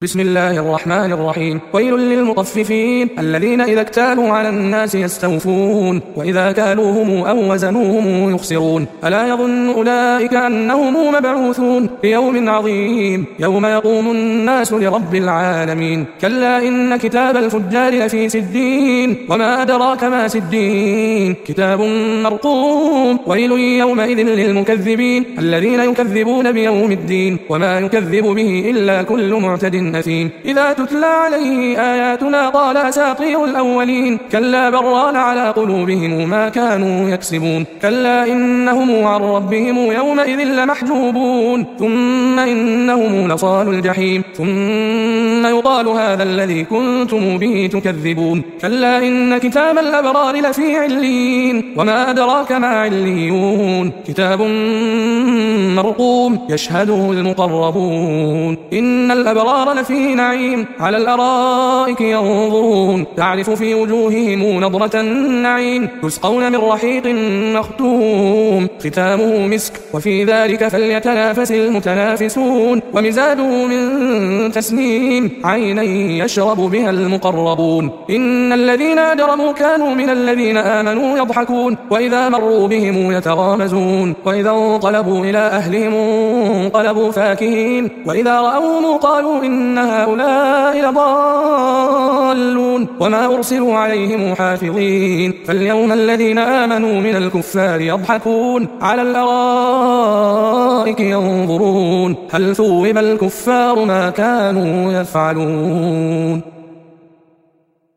بسم الله الرحمن الرحيم. ويل للمطففين الذين إذا اكتالوا على الناس يستوفون وإذا كالوهم أو وزنوهم يخسرون. ألا يظن أولئك أنهم مبعوثون ليوم عظيم يوم يقوم الناس لرب العالمين. كلا إن كتاب الفجار لفي سجين وما أدراك ما سجين كتاب مرقوم. ويل يومئذ للمكذبين الذين يكذبون بيوم الدين وما يكذب به إلا كل معتد أثيم. إذا تتلى عليه آياتنا قال أساطير الأولين. كلا بران على قلوبهم ما كانوا يكسبون. كلا إنهم عن ربهم يومئذ لمحجوبون ثم إنهم لصال الجحيم ثم يقال هذا الذي كنتم به تكذبون. كلا إن كتاب الأبرار لفي عليين وما أدراك ما عليون كتاب مرقوم يشهده المقربون. إن الأبرار لفي نعيم على الأرائك ينظرون تعرف في وجوههم نضرة النعيم يسقون من رحيق مختوم ختامه مسك وفي ذلك فليتنافس المتنافسون ومزاجه من تسنيم عينا يشرب بها المقربون. إن الذين أجرموا كانوا من الذين آمنوا يضحكون وإذا مروا بهم يتغامزون وإذا انقلبوا إلى أهلهم انقلبوا فاكهين وإذا رأوهم قالوا إن هؤلاء لضالون وما أرسلوا عليهم حافظين. فاليوم الذين آمنوا من الكفار يضحكون على الأرائك ينظرون هل ثوب الكفار ما كانوا يفعلون.